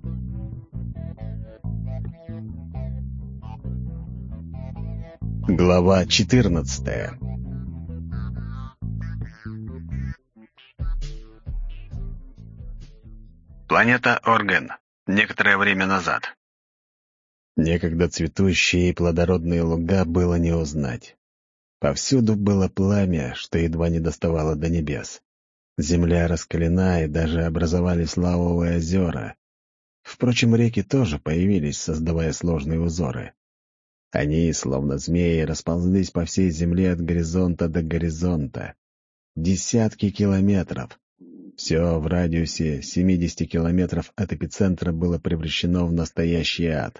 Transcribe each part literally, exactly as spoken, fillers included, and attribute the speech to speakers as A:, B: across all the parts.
A: Глава четырнадцатая.
B: Планета Орген. Некоторое время назад.
A: Некогда цветущие и плодородные луга было не узнать. Повсюду было пламя, что едва не доставало до небес. Земля раскалена, и даже образовались лавовые озера. Впрочем, реки тоже появились, создавая сложные узоры. Они, словно змеи, расползлись по всей земле от горизонта до горизонта. Десятки километров. Все в радиусе семидесяти километров от эпицентра было превращено в настоящий ад.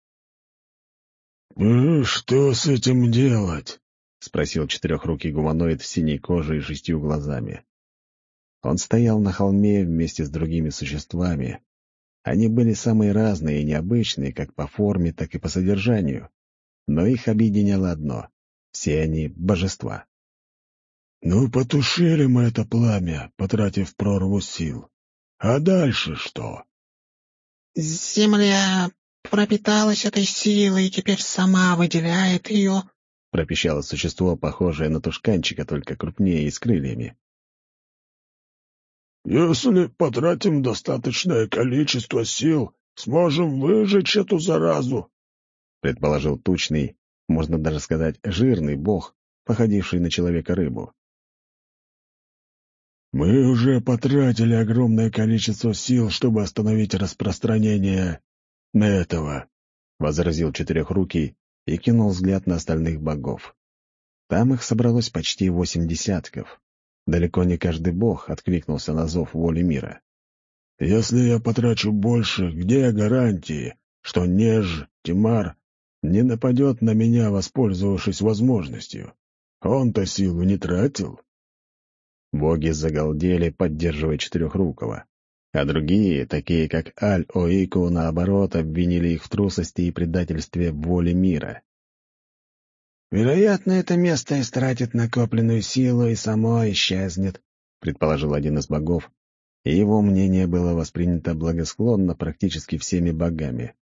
C: «Ну, что с этим делать?»
A: — спросил четырехрукий гуманоид в синей коже и шестью глазами. Он стоял на холме вместе с другими существами. Они были самые разные и необычные, как по форме, так и по содержанию. Но их объединяло одно — все они — божества.
C: «Ну, потушили мы это пламя, потратив прорву сил. А дальше что?»
D: «Земля пропиталась этой силой и теперь сама выделяет ее»,
A: — пропищало существо, похожее на тушканчика, только крупнее и с крыльями.
C: «Если потратим достаточное количество сил, сможем выжечь эту заразу»,
A: — предположил тучный, можно даже сказать, жирный бог, походивший на человека-рыбу.
C: «Мы уже потратили огромное количество сил, чтобы остановить распространение этого»,
A: — возразил четырехрукий и кинул взгляд на остальных богов. Там их собралось почти восемь десятков. Далеко не каждый бог откликнулся на зов воли мира.
C: «Если я потрачу больше, где гарантии, что Неж Тимар не нападет на меня, воспользовавшись возможностью? Он-то силу не тратил».
A: Боги загалдели, поддерживая четырехрукого. А другие, такие как Аль-Оику, наоборот, обвинили их в трусости и предательстве воли мира.
D: «Вероятно, это место истратит накопленную силу и само исчезнет»,
A: — предположил один из богов, и его мнение было воспринято благосклонно практически всеми богами.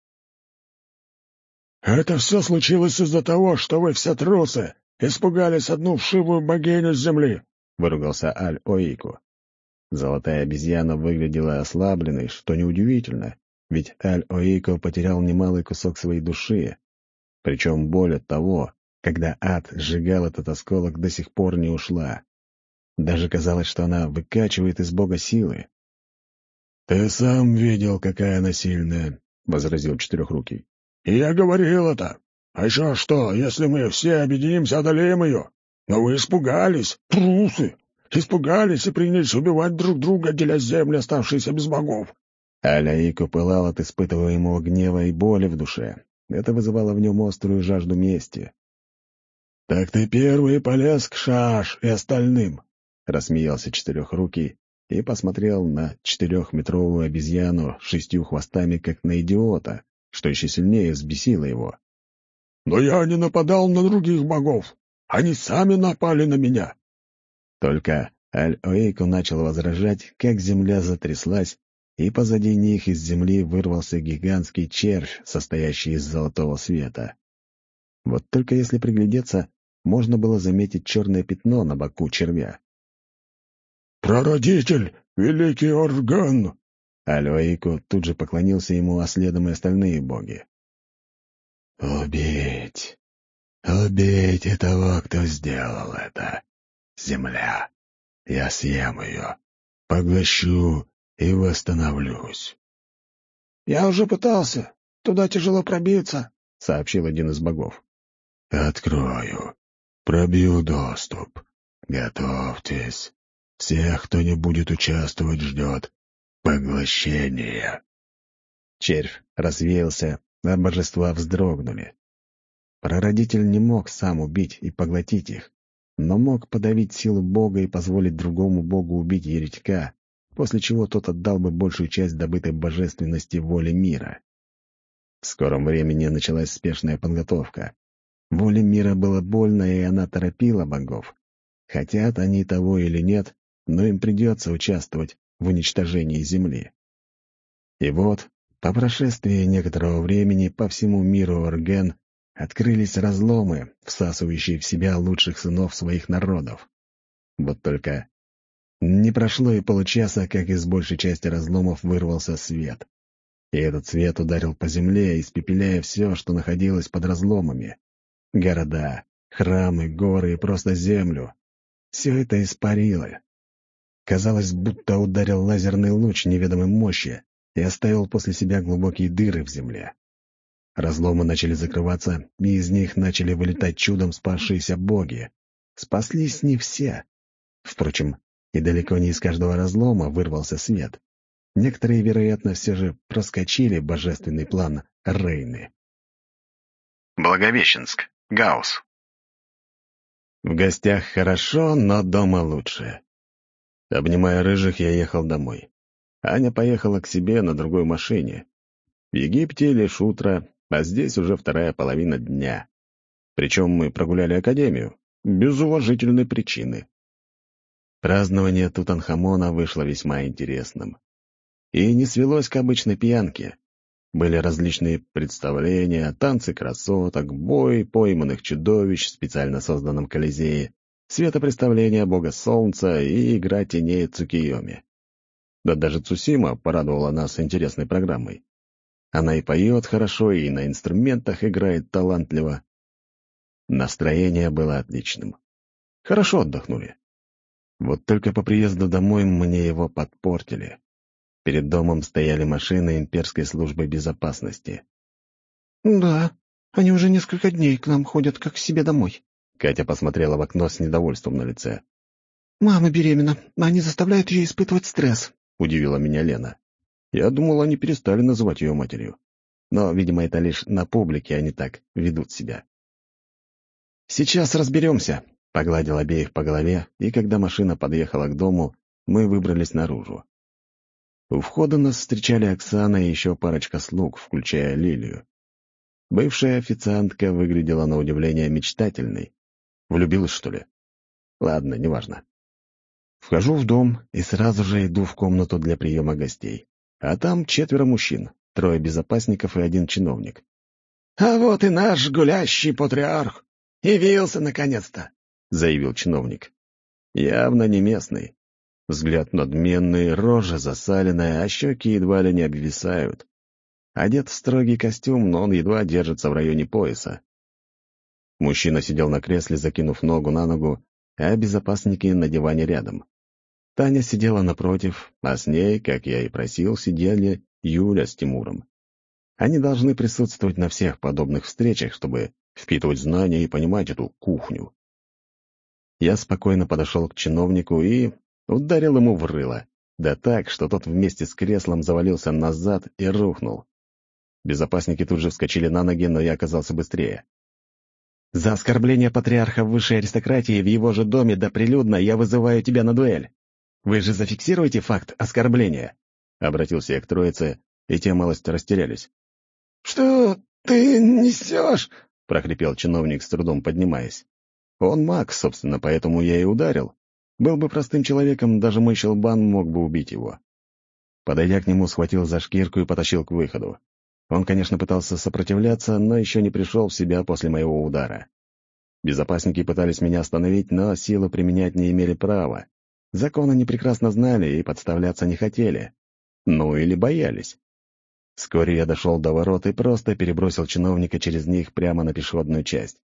C: «Это все случилось из-за того, что вы все трусы испугались одну вшивую богиню с земли», —
A: выругался Аль-Оику. Золотая обезьяна выглядела ослабленной, что неудивительно, ведь Аль-Оику потерял немалый кусок своей души. Причем боль от того, когда ад сжигал этот осколок, до сих пор не ушла. Даже казалось, что она выкачивает из бога силы.
C: «Ты сам видел, какая она сильная», — возразил четырехрукий. «И я говорил это. А еще что, если мы все объединимся, одолеем ее? Но вы испугались, трусы, испугались и принялись убивать друг друга, деля земли, оставшиеся без богов».
A: Аль-Оику пылал от испытываемого гнева и боли в душе. Это вызывало в нем острую жажду мести.
C: «Так ты первый полез к Шаш и остальным»,
A: — рассмеялся четырехрукий и посмотрел на четырехметровую обезьяну с шестью хвостами, как на идиота, что еще сильнее взбесило его.
C: «Но я не нападал на других богов. Они сами напали на меня».
A: Только Аль-Оику начал возражать, как земля затряслась, и позади них из земли вырвался гигантский червь, состоящий из золотого света. Вот только если приглядеться, можно было заметить черное пятно на боку червя.
C: «Прародитель, великий Орган!»
A: Аль-Оику тут же поклонился ему, а следом и остальные боги.
C: «Убить! Убейте того, кто сделал это! Земля! Я съем ее, поглощу и восстановлюсь!»
D: «Я уже пытался. Туда тяжело пробиться»,
A: — сообщил один из богов.
C: «Открою. Пробью доступ. Готовьтесь. Всех, кто не будет участвовать, ждет поглощение».
A: Червь развеялся, а божества вздрогнули. Прародитель не мог сам убить и поглотить их, но мог подавить силу бога и позволить другому богу убить еретика, после чего тот отдал бы большую часть добытой божественности воле мира. В скором времени началась спешная подготовка. Воле мира было больно, и она торопила богов. Хотят они того или нет, но им придется участвовать в уничтожении Земли. И вот По прошествии некоторого времени по всему миру Орген открылись разломы, всасывающие в себя лучших сынов своих народов. Вот только не прошло и получаса, как из большей части разломов вырвался свет. И этот свет ударил по земле, испепеляя все, что находилось под разломами. Города, храмы, горы и просто землю. Все это испарило. Казалось, будто ударил лазерный луч неведомой мощи и оставил после себя глубокие дыры в земле. Разломы начали закрываться, и из них начали вылетать чудом спасшиеся боги. Спаслись не все. Впрочем, и далеко не из каждого разлома вырвался свет. Некоторые, вероятно, все же проскочили божественный план Рейны.
B: Благовещенск. Гаусс.
A: В гостях хорошо, но дома лучше. Обнимая рыжих, я ехал домой. Аня поехала к себе на другой машине. В Египте лишь утро, а здесь уже вторая половина дня. Причем мы прогуляли академию, без уважительной причины. Празднование Тутанхамона вышло весьма интересным. И не свелось к обычной пьянке. Были различные представления, танцы красоток, бой пойманных чудовищ в специально созданном Колизее, светопреставление бога солнца и игра теней Цукиоми. Да даже Цусима порадовала нас интересной программой. Она и поет хорошо, и на инструментах играет талантливо. Настроение было отличным. Хорошо отдохнули. Вот только по приезду домой мне его подпортили. Перед домом стояли машины имперской службы безопасности.
D: «Да, они уже несколько дней к нам ходят, как к себе домой».
A: Катя посмотрела в окно с недовольством на лице.
D: «Мама беременна, они заставляют ее испытывать стресс»,
A: — удивила меня Лена. Я думал, они перестали называть ее матерью. Но, видимо, это лишь на публике они так ведут себя. «Сейчас разберемся», — погладил обеих по голове, и когда машина подъехала к дому, мы выбрались наружу. У входа нас встречали Оксана и еще парочка слуг, включая Лилию. Бывшая официантка выглядела на удивление мечтательной. Влюбилась, что ли? Ладно, неважно. Вхожу в дом и сразу же иду в комнату для приема гостей. А там четверо мужчин, трое безопасников и один чиновник.
D: «А вот и наш гулящий патриарх! Явился, наконец-то!»
A: — заявил чиновник. Явно не местный. Взгляд надменный, рожа засаленная, а щеки едва ли не обвисают. Одет в строгий костюм, но он едва держится в районе пояса. Мужчина сидел на кресле, закинув ногу на ногу, а безопасники на диване рядом. Таня сидела напротив, а с ней, как я и просил, сидели Юля с Тимуром. Они должны присутствовать на всех подобных встречах, чтобы впитывать знания и понимать эту кухню. Я спокойно подошел к чиновнику и ударил ему в рыло, да так, что тот вместе с креслом завалился назад и рухнул. Безопасники тут же вскочили на ноги, но я оказался быстрее. «За оскорбление патриарха высшей аристократии в его же доме да прилюдно я вызываю тебя на дуэль. Вы же зафиксируете факт оскорбления?» Обратился я к троице, и те малость растерялись.
D: «Что ты несешь?»
A: — прохрипел чиновник, с трудом поднимаясь. Он маг, собственно, поэтому я и ударил. Был бы простым человеком, даже мой щелбан мог бы убить его. Подойдя к нему, схватил за шкирку и потащил к выходу. Он, конечно, пытался сопротивляться, но еще не пришел в себя после моего удара. Безопасники пытались меня остановить, но силы применять не имели права. Закон они прекрасно знали и подставляться не хотели. Ну или боялись. Вскоре я дошел до ворот и просто перебросил чиновника через них прямо на пешеходную часть.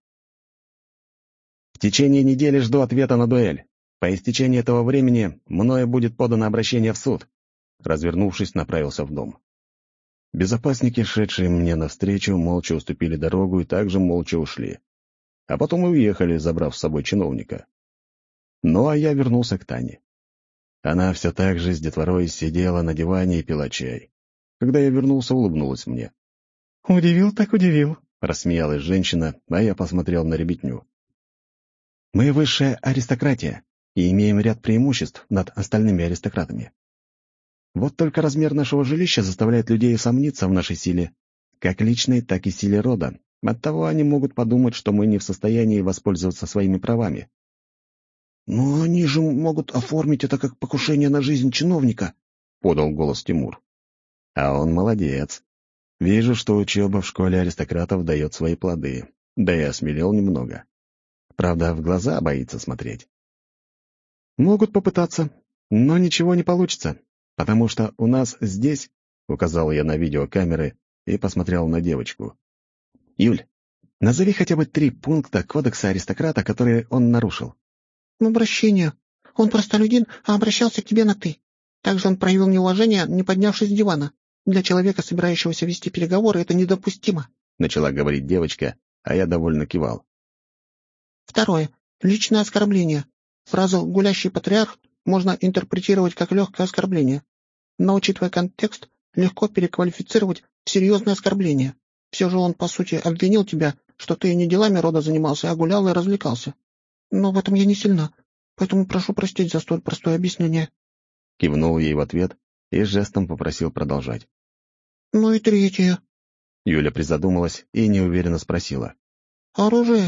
A: «В течение недели жду ответа на дуэль. По истечении этого времени мною будет подано обращение в суд». Развернувшись, направился в дом. Безопасники, шедшие мне навстречу, молча уступили дорогу и также молча ушли. А потом и уехали, забрав с собой чиновника. Ну, а я вернулся к Тане. Она все так же с детворой сидела на диване и пила чай. Когда я вернулся, улыбнулась мне.
D: «Удивил так удивил»,
A: — рассмеялась женщина, а я посмотрел на ребятню. «Мы высшая аристократия и имеем ряд преимуществ над остальными аристократами. Вот только размер нашего жилища заставляет людей сомниться в нашей силе, как личной, так и силе рода. Оттого они могут подумать, что мы не в состоянии воспользоваться своими правами».
D: «Но они же могут оформить это как покушение на жизнь чиновника», —
A: подал голос Тимур. А он молодец. Вижу, что учеба в школе аристократов дает свои плоды. Да и осмелел немного. Правда, в глаза боится смотреть. «Могут попытаться, но ничего не получится, потому что у нас здесь...» — указал я на видеокамеры и посмотрел на девочку. «Юль, назови хотя бы три пункта кодекса аристократа, которые он нарушил».
D: «Обращение. Он простолюдин, а обращался к тебе на «ты». Также он проявил неуважение, не поднявшись с дивана. Для человека, собирающегося вести переговоры, это недопустимо»,
A: — начала говорить девочка, а я довольно кивал.
D: «Второе. Личное оскорбление. Фразу «гулящий патриарх» можно интерпретировать как легкое оскорбление, но, учитывая контекст, легко переквалифицировать в серьезное оскорбление. Все же он, по сути, обвинил тебя, что ты не делами рода занимался, а гулял и развлекался. Но в этом я не сильна, поэтому прошу простить за столь простое объяснение».
A: Кивнул ей в ответ и жестом попросил продолжать.
D: «Ну и третье».
A: Юля призадумалась и неуверенно спросила.
D: «Оружие?»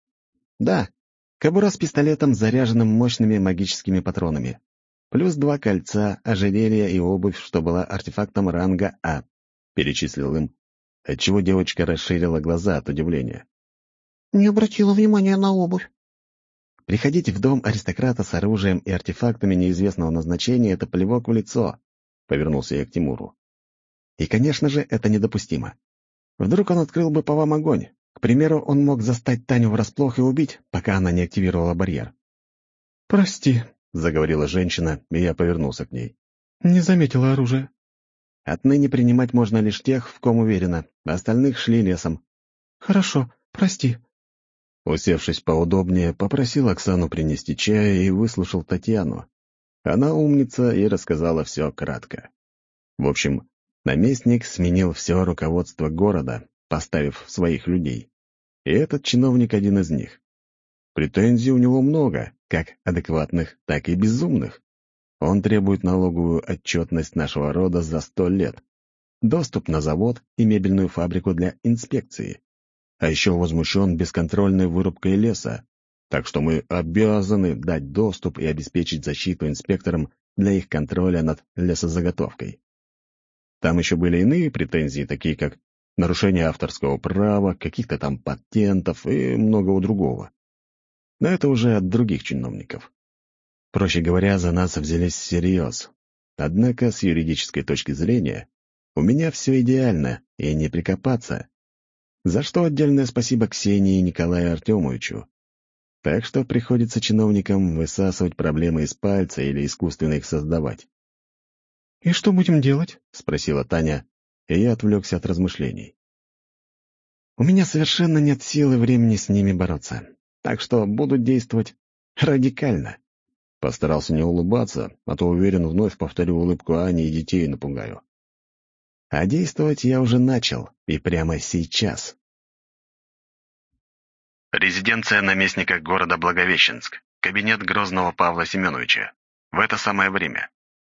A: «Да. Кобура с пистолетом, заряженным мощными магическими патронами. Плюс два кольца, ожерелье и обувь, что была артефактом ранга А», — перечислил им, отчего девочка расширила глаза от удивления.
D: «Не обратила внимания на обувь».
A: «Приходить в дом аристократа с оружием и артефактами неизвестного назначения — это плевок в лицо», — повернулся я к Тимуру. «И, конечно же, это недопустимо. Вдруг он открыл бы по вам огонь. К примеру, он мог застать Таню врасплох и убить, пока она не активировала барьер».
E: «Прости»,
A: — заговорила женщина, и я повернулся к ней.
E: «Не заметила оружия».
A: «Отныне принимать можно лишь тех, в ком уверена, остальных шли лесом».
E: «Хорошо, прости».
A: Усевшись поудобнее, попросил Оксану принести чая и выслушал Татьяну. Она умница и рассказала все кратко. В общем, наместник сменил все руководство города, поставив своих людей. И этот чиновник один из них. Претензий у него много, как адекватных, так и безумных. Он требует налоговую отчетность нашего рода за сто лет, доступ на завод и мебельную фабрику для инспекции. А еще возмущен бесконтрольной вырубкой леса, так что мы обязаны дать доступ и обеспечить защиту инспекторам для их контроля над лесозаготовкой. Там еще были иные претензии, такие как нарушение авторского права, каких-то там патентов и многого другого. Но это уже от других чиновников. Проще говоря, за нас взялись всерьез. Однако, с юридической точки зрения, у меня все идеально, и не прикопаться. За что отдельное спасибо Ксении и Николаю Артемовичу. Так что приходится чиновникам высасывать проблемы из пальца или искусственно их создавать.
E: «И что будем делать?»
A: — спросила Таня, и я отвлекся от размышлений. «У меня совершенно нет сил и времени с ними бороться, так что буду действовать радикально». Постарался не улыбаться, а то, уверен, вновь повторю улыбку Ани и детей напугаю. А действовать я уже начал, и прямо сейчас.
B: Резиденция наместника города Благовещенск. Кабинет Грозного Павла Семеновича. В это самое время.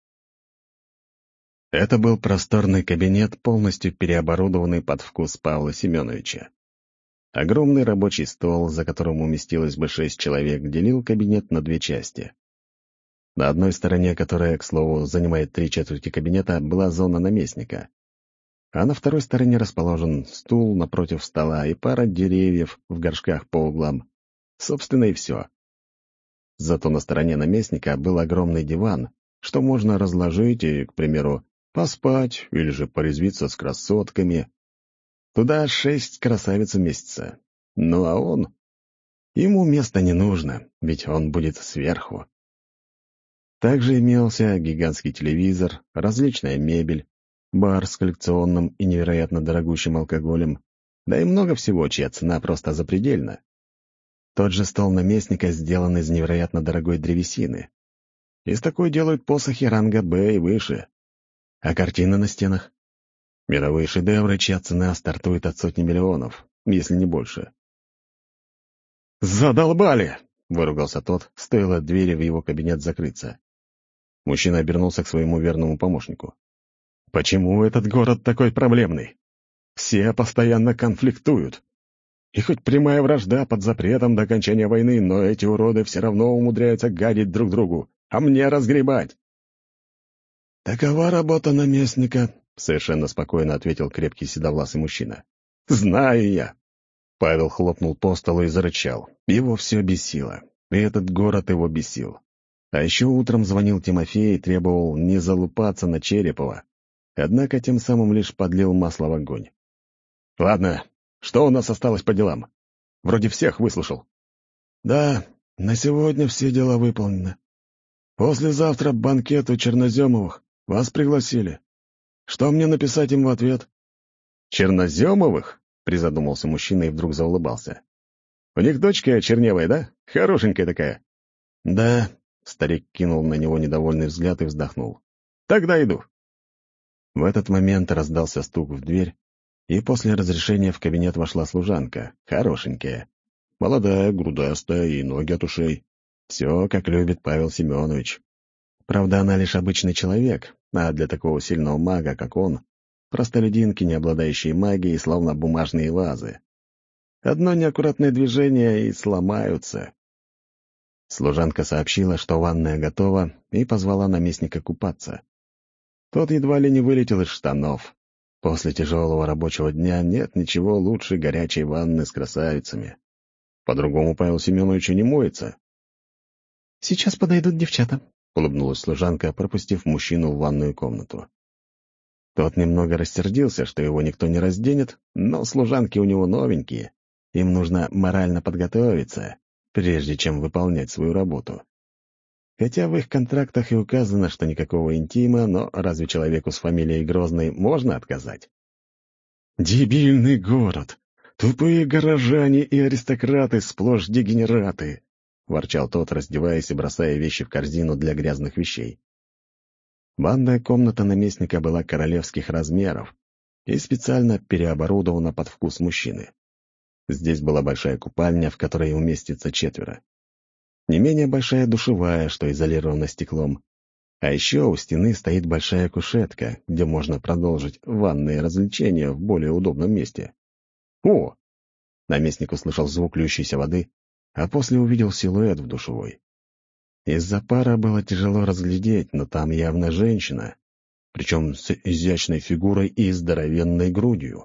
A: Это был просторный кабинет, полностью переоборудованный под вкус Павла Семеновича. Огромный рабочий стол, за которым уместилось бы шесть человек, делил кабинет на две части. На одной стороне, которая, к слову, занимает три четверти кабинета, была зона наместника. А на второй стороне расположен стул напротив стола и пара деревьев в горшках по углам. Собственно, и все. Зато на стороне наместника был огромный диван, что можно разложить и, к примеру, поспать или же порезвиться с красотками. Туда шесть красавиц уместится. Ну а он... Ему места не нужно, ведь он будет сверху. Также имелся гигантский телевизор, различная мебель, бар с коллекционным и невероятно дорогущим алкоголем, да и много всего, чья цена просто запредельна. Тот же стол наместника сделан из невероятно дорогой древесины. Из такой делают посохи ранга Б и выше. А картины на стенах? Мировые шедевры, чья цена стартует от сотни миллионов, если не больше. «Задолбали!» — выругался тот, стоило двери в его кабинет закрыться. Мужчина обернулся к своему верному помощнику. «Почему этот город такой проблемный? Все постоянно конфликтуют. И хоть прямая вражда под запретом до окончания войны, но эти уроды все равно умудряются гадить друг другу, а мне разгребать».
C: «Такова работа наместника»,
A: — совершенно спокойно ответил крепкий седовласый мужчина. «Знаю я!» Павел хлопнул по столу и зарычал. Его все бесило. И этот город его бесил. А еще утром звонил Тимофей и требовал не залупаться на Черепова. Однако тем самым лишь подлил масло в огонь. «Ладно, что у нас осталось по делам? Вроде всех выслушал». «Да, на сегодня все дела выполнены. Послезавтра банкет у Черноземовых. Вас пригласили. Что мне написать им в ответ?» «Черноземовых?» — призадумался мужчина и вдруг заулыбался. «У них дочка черневая, да? Хорошенькая такая». «Да», — старик кинул на него недовольный взгляд и вздохнул. «Тогда иду». В этот момент раздался стук в дверь, и после разрешения в кабинет вошла служанка, хорошенькая, молодая, грудастая и ноги от ушей. Все, как любит Павел Семенович. Правда, она лишь обычный человек, а для такого сильного мага, как он, простолюдинки, не обладающие магией, словно бумажные вазы. Одно неаккуратное движение и сломаются. Служанка сообщила, что ванная готова, и позвала наместника купаться. Тот едва ли не вылетел из штанов. После тяжелого рабочего дня нет ничего лучше горячей ванны с красавицами. По-другому Павел Семенович не моется.
D: «Сейчас подойдут девчата»,
A: — улыбнулась служанка, пропустив мужчину в ванную комнату. Тот немного рассердился, что его никто не разденет, но служанки у него новенькие. Им нужно морально подготовиться, прежде чем выполнять свою работу. Хотя в их контрактах и указано, что никакого интима, но разве человеку с фамилией Грозный можно отказать? «Дебильный город! Тупые горожане и аристократы сплошь дегенераты!» — ворчал тот, раздеваясь и бросая вещи в корзину для грязных вещей. Ванная комната наместника была королевских размеров и специально переоборудована под вкус мужчины. Здесь была большая купальня, в которой уместится четверо. Не менее большая душевая, что изолирована стеклом. А еще у стены стоит большая кушетка, где можно продолжить ванные развлечения в более удобном месте. О! Наместник услышал звук льющейся воды, а после увидел силуэт в душевой. Из-за пара было тяжело разглядеть, но там явно женщина, причем с изящной фигурой и здоровенной грудью.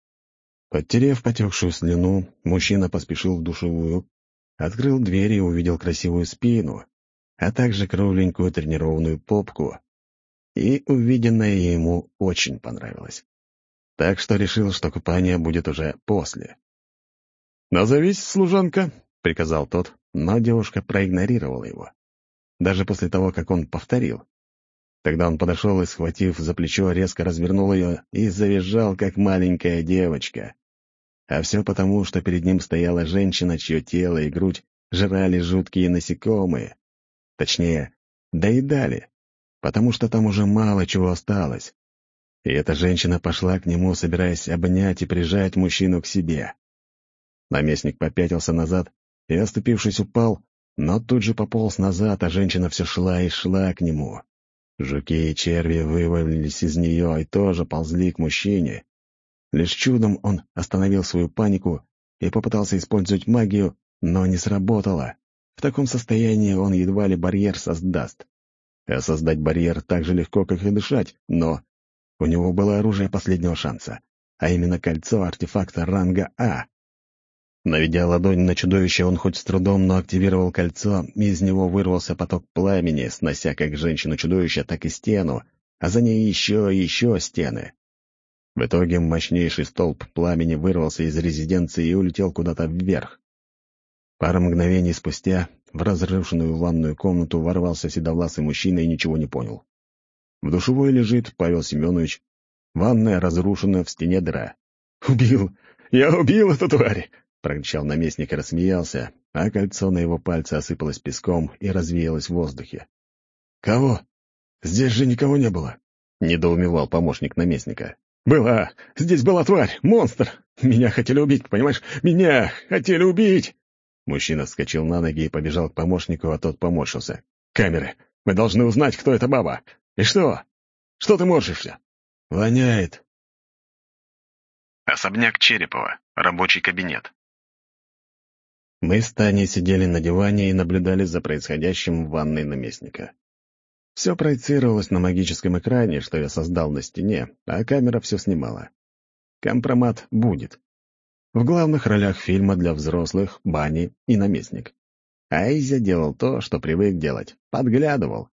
A: Подтерев потекшую слюну, мужчина поспешил в душевую, открыл дверь и увидел красивую спину, а также кругленькую тренированную попку. И увиденное ему очень понравилось. Так что решил, что купание будет уже после. «Назовись, служанка», — приказал тот, но девушка проигнорировала его. Даже после того, как он повторил. Тогда он подошел и, схватив за плечо, резко развернул ее и завизжал, как маленькая девочка. А все потому, что перед ним стояла женщина, чье тело и грудь жрали жуткие насекомые. Точнее, доедали, потому что там уже мало чего осталось. И эта женщина пошла к нему, собираясь обнять и прижать мужчину к себе. Наместник попятился назад и, оступившись, упал, но тут же пополз назад, а женщина все шла и шла к нему. Жуки и черви вывалились из нее и тоже ползли к мужчине. Лишь чудом он остановил свою панику и попытался использовать магию, но не сработало. В таком состоянии он едва ли барьер создаст. А создать барьер так же легко, как и дышать, но у него было оружие последнего шанса, а именно кольцо артефакта ранга А. Наведя ладонь на чудовище, он хоть с трудом, но активировал кольцо, и из него вырвался поток пламени, снося как женщину-чудовище, так и стену, а за ней еще и еще стены. В итоге мощнейший столб пламени вырвался из резиденции и улетел куда-то вверх. Пару мгновений спустя в разрушенную ванную комнату ворвался седовласый мужчина и ничего не понял. В душевой лежит Павел Семенович, ванная разрушена, в стене дыра. «Убил! Я убил эту тварь!» — прокричал наместник и рассмеялся, а кольцо на его пальце осыпалось песком и развеялось в воздухе. «Кого? Здесь же никого не было!» — недоумевал помощник наместника. «Была! Здесь была тварь! Монстр! Меня хотели убить, понимаешь? Меня хотели убить!» Мужчина вскочил на ноги и побежал к помощнику, а тот поморщился. «Камеры! Мы должны узнать, кто эта баба! И что? Что ты морщишься?» «Воняет!»
B: Особняк Черепова. Рабочий кабинет.
A: Мы с Таней сидели на диване и наблюдали за происходящим в ванной наместника. Все проецировалось на магическом экране, что я создал на стене, а камера все снимала. Компромат будет. В главных ролях фильма для взрослых — Бани и наместник. А Изя делал то, что привык делать — подглядывал.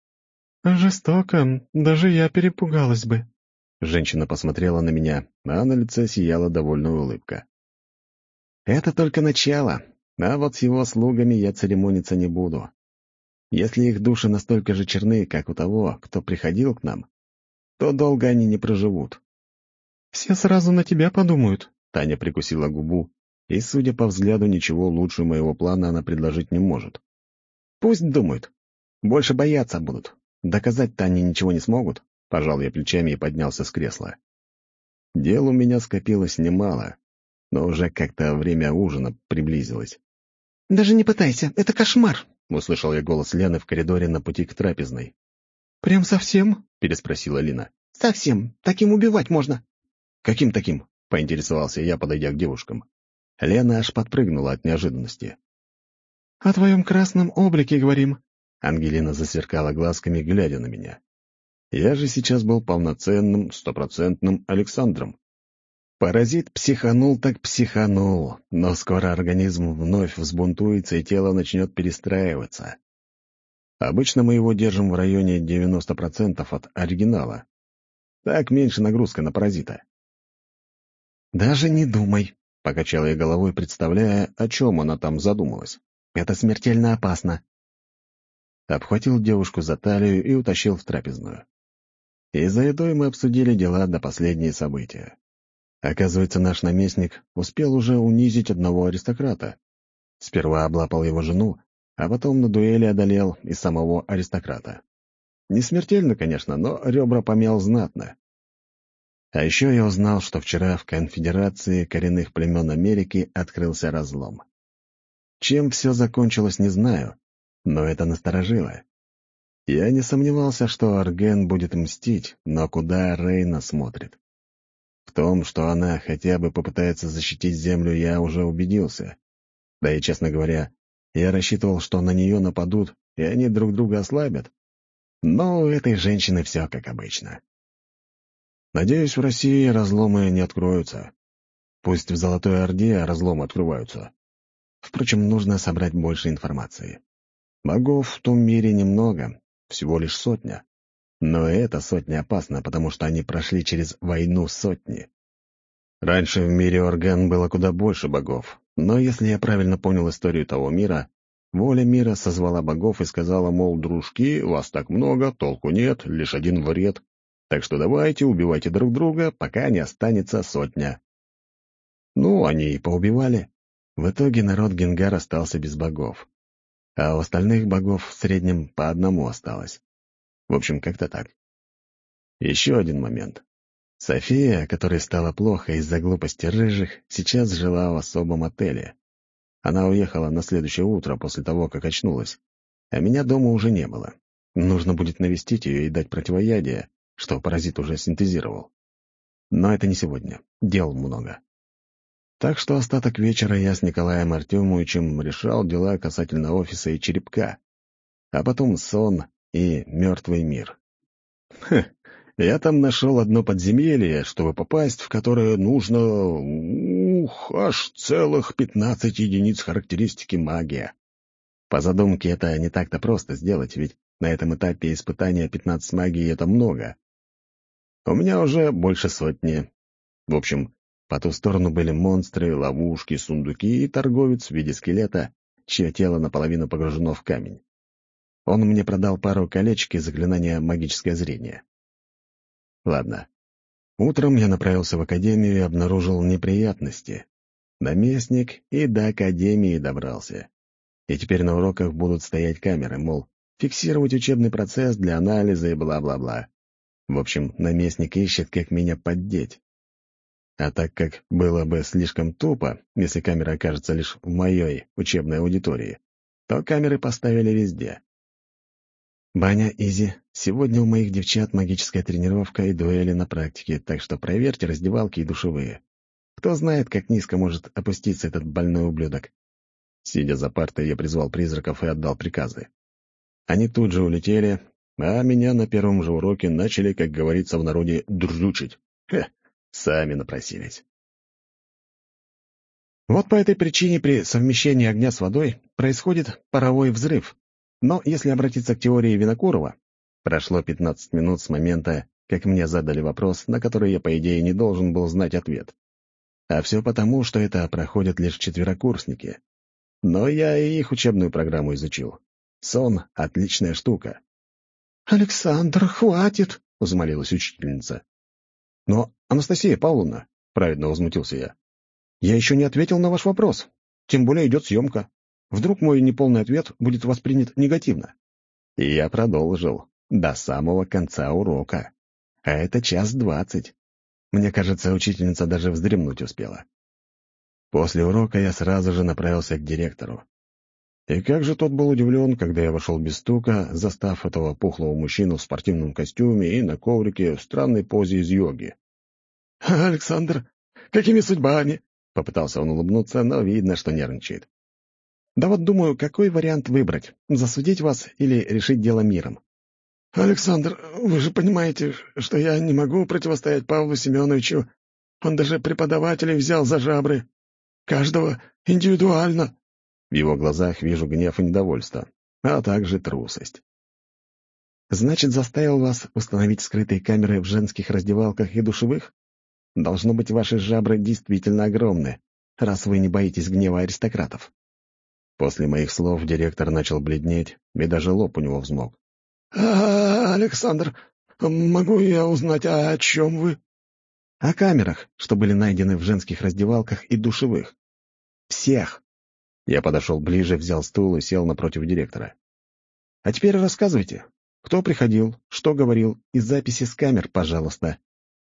E: «Жестоко, даже я перепугалась бы».
A: Женщина посмотрела на меня, а на лице сияла довольная улыбка. «Это только начало, а вот с его слугами я церемониться не буду. Если их души настолько же черны, как у того, кто приходил к нам, то долго они не проживут».
E: «Все сразу на тебя подумают».
A: Таня прикусила губу, и, судя по взгляду, ничего лучше моего плана она предложить не может. «Пусть думают. Больше бояться будут. Доказать-то они ничего не смогут», — пожал я плечами и поднялся с кресла. Дел у меня скопилось немало, но уже как-то время ужина приблизилось.
D: «Даже не пытайся, это кошмар!»
A: — услышал я голос Лены в коридоре на пути к трапезной.
E: «Прям совсем?»
A: — переспросила Лина.
D: «Совсем. Таким убивать можно».
A: «Каким таким?» — поинтересовался я, подойдя к девушкам. Лена аж подпрыгнула от неожиданности.
E: «О твоем красном облике говорим».
A: Ангелина засверкала глазками, глядя на меня. Я же сейчас был полноценным, стопроцентным Александром. Паразит психанул так психанул, но скоро организм вновь взбунтуется и тело начнет перестраиваться. Обычно мы его держим в районе девяноста процентов от оригинала. Так меньше нагрузка на паразита. «Даже не думай», — покачала я головой, представляя, о чем она там задумалась. «Это смертельно опасно». Обхватил девушку за талию и утащил в трапезную. И за едой мы обсудили дела до последние события. Оказывается, наш наместник успел уже унизить одного аристократа. Сперва облапал его жену, а потом на дуэли одолел и самого аристократа. Не смертельно, конечно, но ребра помял знатно. А еще я узнал, что вчера в Конфедерации коренных племен Америки открылся разлом. Чем все закончилось, не знаю, но это насторожило. Я не сомневался, что Арген будет мстить, но куда Рейна смотрит? В том, что она хотя бы попытается защитить землю, я уже убедился. Да и, честно говоря, я рассчитывал, что на нее нападут, и они друг друга ослабят. Но у этой женщины все как обычно. Надеюсь, в России разломы не откроются. Пусть в Золотой Орде разломы открываются. Впрочем, нужно собрать больше информации. Богов в том мире немного, всего лишь сотня. Но эта сотня опасна, потому что они прошли через войну сотни. Раньше в мире Орган было куда больше богов, но если я правильно понял историю того мира, воля мира созвала богов и сказала, мол, дружки, вас так много, толку нет, лишь один вред, так что давайте убивайте друг друга, пока не останется сотня. Ну, они и поубивали. В итоге народ Генгар остался без богов, а у остальных богов в среднем по одному осталось. В общем, как-то так. Еще один момент. София, которой стало плохо из-за глупости рыжих, сейчас жила в особом отеле. Она уехала на следующее утро после того, как очнулась, а меня дома уже не было. Нужно будет навестить ее и дать противоядие, что паразит уже синтезировал. Но это не сегодня, дел много. Так что остаток вечера я с Николаем Артемовичем решал дела касательно офиса и черепка, а потом сон и мертвый мир. Хм, я там нашел одно подземелье, чтобы попасть в которое нужно, ух, аж целых пятнадцать единиц характеристики магия. По задумке это не так-то просто сделать, ведь на этом этапе испытания пятнадцать магии — это много. У меня уже больше сотни. В общем, по ту сторону были монстры, ловушки, сундуки и торговец в виде скелета, чье тело наполовину погружено в камень. Он мне продал пару колечек и заклинания «Магическое зрение». Ладно. Утром я направился в академию и обнаружил неприятности. Наместник и до академии добрался. И теперь на уроках будут стоять камеры, мол, фиксировать учебный процесс для анализа и бла-бла-бла. В общем, наместник ищет, как меня поддеть. А так как было бы слишком тупо, если камера окажется лишь в моей учебной аудитории, то камеры поставили везде. «Баня, Изи, сегодня у моих девчат магическая тренировка и дуэли на практике, так что проверьте раздевалки и душевые. Кто знает, как низко может опуститься этот больной ублюдок». Сидя за партой, я призвал призраков и отдал приказы. Они тут же улетели, А меня на первом же уроке начали, как говорится в народе, дручить. Хе, сами напросились. Вот по этой причине при совмещении огня с водой происходит паровой взрыв. Но если обратиться к теории Винокурова, прошло пятнадцать минут с момента, как мне задали вопрос, на который я, по идее, не должен был знать ответ. А все потому, что это проходят лишь четверокурсники. Но я и их учебную программу изучил. Сон — отличная штука.
D: «Александр, хватит!» —
A: взмолилась учительница. «Но, Анастасия Павловна», — праведно возмутился я, — «я еще не ответил на ваш вопрос. Тем более идет съемка. Вдруг мой неполный ответ будет воспринят негативно». И я продолжил до самого конца урока. А это час двадцать. Мне кажется, учительница даже вздремнуть успела. После урока я сразу же направился к директору. И как же тот был удивлен, когда я вошел без стука, застав этого пухлого мужчину в спортивном костюме и на коврике в странной позе из йоги. «Александр, какими судьбами?» — попытался он улыбнуться, но видно, что нервничает. «Да вот думаю, какой вариант выбрать, засудить вас или решить дело миром?»
C: «Александр, вы же понимаете, что я не могу противостоять Павлу Семеновичу. Он даже преподавателей взял за жабры. Каждого индивидуально».
A: В его глазах вижу гнев и недовольство, а также трусость. «Значит, заставил вас установить скрытые камеры в женских раздевалках и душевых? Должно быть, ваши жабры действительно огромны, раз вы не боитесь гнева аристократов». После моих слов директор начал бледнеть, и даже лоб у него взмок.
C: «А, Александр, могу я узнать, а о чем вы?»
A: «О камерах, что были найдены в женских раздевалках и душевых. Всех!» Я подошел ближе, взял стул и сел напротив директора. «А теперь рассказывайте, кто приходил, что говорил, и записи с камер, пожалуйста».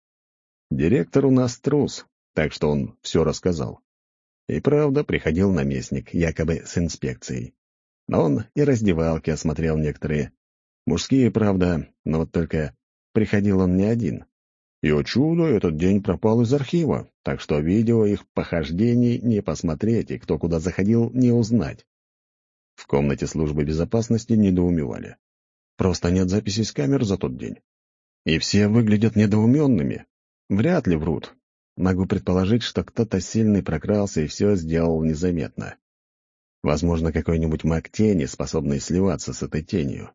A: Директор у нас трус, так что он все рассказал. И правда, приходил наместник, якобы с инспекцией. Но он и раздевалки осмотрел некоторые. Мужские, правда, но вот только приходил он не один. И, о чудо, этот день пропал из архива, так что видео их похождений не посмотреть и кто куда заходил не узнать. В комнате службы безопасности недоумевали. Просто нет записей с камер за тот день. И все выглядят недоуменными. Вряд ли врут. Могу предположить, что кто-то сильный прокрался и все сделал незаметно. Возможно, какой-нибудь маг тени, способный сливаться с этой тенью.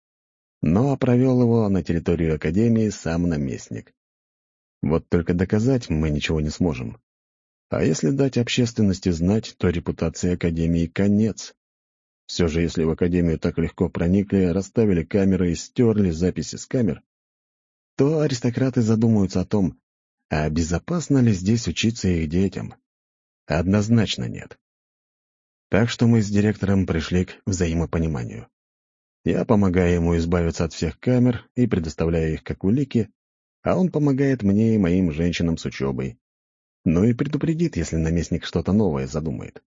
A: Но провел его на территорию Академии сам наместник. Вот только доказать мы ничего не сможем. А если дать общественности знать, то репутации Академии конец. Все же, если в Академию так легко проникли, расставили камеры и стерли записи с камер, то аристократы задумаются о том, а безопасно ли здесь учиться их детям. Однозначно нет. Так что мы с директором пришли к взаимопониманию. Я помогаю ему избавиться от всех камер и предоставляю их как улики, а он помогает мне и моим женщинам с учебой. Ну и предупредит, если наместник что-то новое задумает.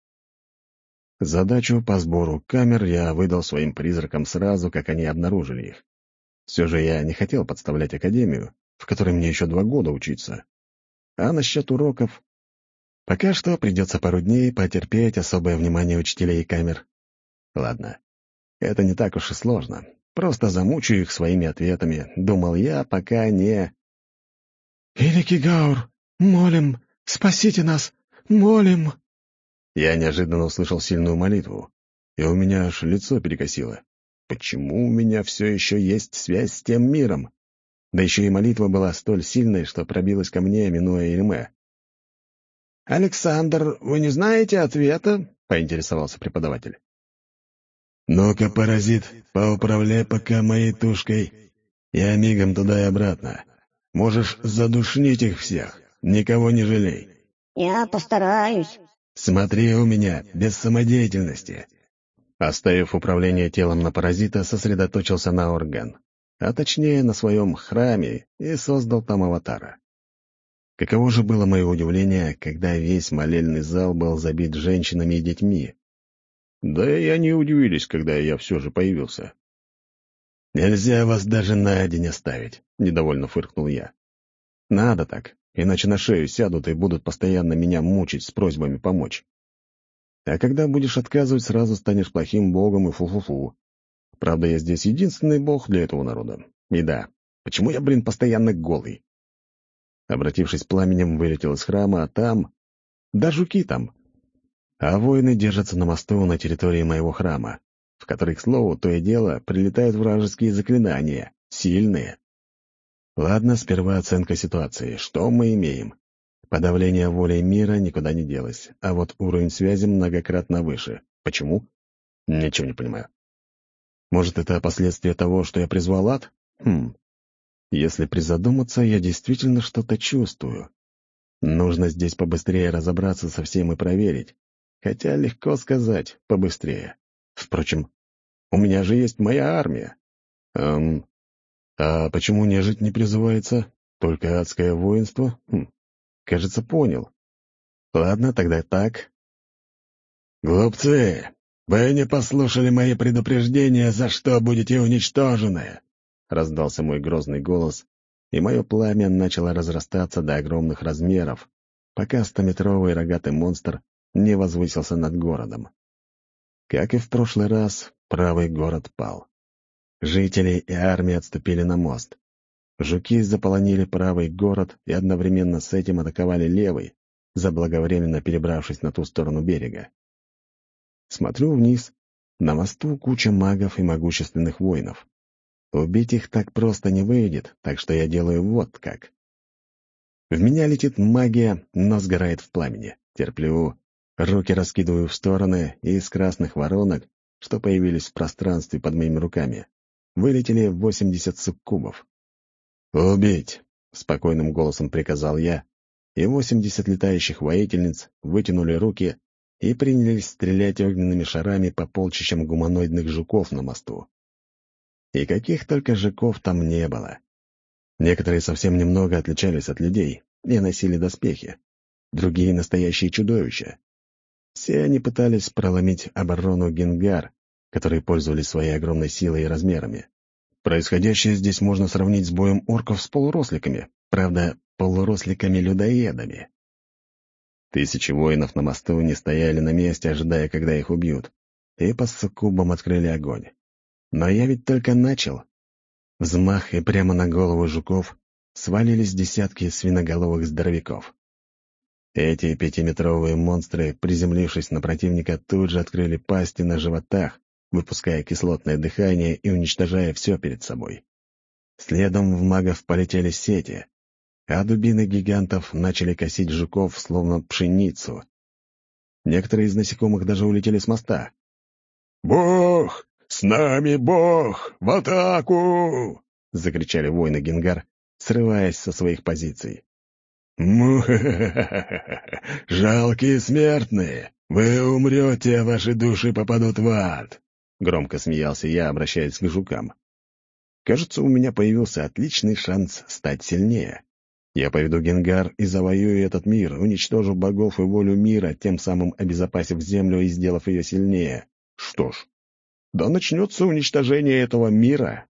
A: Задачу по сбору камер я выдал своим призракам сразу, как они обнаружили их. Все же я не хотел подставлять Академию, в которой мне еще два года учиться. А насчет уроков... Пока что придется пару дней потерпеть особое внимание учителей и камер. Ладно, это не так уж и сложно. Просто замучаю их своими ответами, думал я, пока не...
C: «Великий Гаур, молим, спасите нас, молим!»
A: Я неожиданно услышал сильную молитву, и у меня аж лицо перекосило. Почему у меня все еще есть связь с тем миром? Да еще и молитва была столь сильной, что пробилась ко мне, минуя Ирме.
C: «Александр, вы не знаете ответа?» — поинтересовался преподаватель.
A: «Ну-ка, паразит, поуправляй пока моей тушкой. Я мигом туда и обратно. Можешь задушнить их всех, никого не жалей».
F: «Я постараюсь».
A: «Смотри у меня, без самодеятельности». Оставив управление телом на паразита, сосредоточился на орган, а точнее на своем храме, и создал там аватара. Каково же было мое удивление, когда весь молельный зал был забит женщинами и детьми. Да и они удивились, когда я все же появился. «Нельзя вас даже на день оставить», — недовольно фыркнул я. «Надо так, иначе на шею сядут и будут постоянно меня мучить с просьбами помочь. А когда будешь отказывать, сразу станешь плохим богом и фу-фу-фу. Правда, я здесь единственный бог для этого народа. И да, почему я, блин, постоянно голый? Обратившись пламенем, вылетел из храма, а там... Да жуки там. А воины держатся на мосту на территории моего храма, в который, к слову, то и дело, прилетают вражеские заклинания. Сильные. Ладно, сперва оценка ситуации. Что мы имеем? Подавление воли мира никуда не делось, а вот уровень связи многократно выше. Почему? Ничего не понимаю. Может, это последствия того, что я призвал ад? Хм. Если призадуматься, я действительно что-то чувствую. Нужно здесь побыстрее разобраться со всем и проверить. Хотя легко сказать «побыстрее». Впрочем, у меня же есть моя армия. Эм, а почему нежить не призывается? Только адское воинство? Хм, кажется, понял. Ладно, тогда так.
C: «Глупцы, вы не послушали мои предупреждения, за что будете уничтожены!»
A: Раздался мой грозный голос, и мое пламя начало разрастаться до огромных размеров, пока стометровый рогатый монстр не возвысился над городом. Как и в прошлый раз, правый город пал. Жители и армия отступили на мост. Жуки заполонили правый город и одновременно с этим атаковали левый, заблаговременно перебравшись на ту сторону берега. Смотрю вниз. На мосту куча магов и могущественных воинов. Убить их так просто не выйдет, так что я делаю вот как. В меня летит магия, но сгорает в пламени. Терплю, руки раскидываю в стороны, и из красных воронок, что появились в пространстве под моими руками, вылетели восемьдесят суккубов. «Убить!» — спокойным голосом приказал я, и восемьдесят летающих воительниц вытянули руки и принялись стрелять огненными шарами по полчищам гуманоидных жуков на мосту. И каких только жуков там не было. Некоторые совсем немного отличались от людей и носили доспехи, другие — настоящие чудовища. Все они пытались проломить оборону Генгар, которые пользовались своей огромной силой и размерами. Происходящее здесь можно сравнить с боем орков с полуросликами, правда, полуросликами-людоедами. Тысячи воинов на мосту не стояли на месте, ожидая, когда их убьют, и по суккубам открыли огонь. Но я ведь только начал. Взмах, и прямо на голову жуков свалились десятки свиноголовых здоровяков. Эти пятиметровые монстры, приземлившись на противника, тут же открыли пасти на животах, выпуская кислотное дыхание и уничтожая все перед собой. Следом в магов полетели сети, а дубины гигантов начали косить жуков, словно пшеницу. Некоторые из насекомых даже улетели с моста.
C: «Бог! С нами Бог! В атаку!» — закричали воины Генгар, срываясь со своих позиций. «Му-ха-ха-ха! Жалкие смертные! Вы умрете, а ваши души попадут в ад!»
A: — громко смеялся я, обращаясь к жукам. «Кажется, у меня появился отличный шанс стать сильнее. Я поведу Генгар и завоюю этот мир, уничтожу богов и волю мира, тем самым обезопасив землю и сделав ее сильнее. Что ж, да начнется уничтожение этого мира,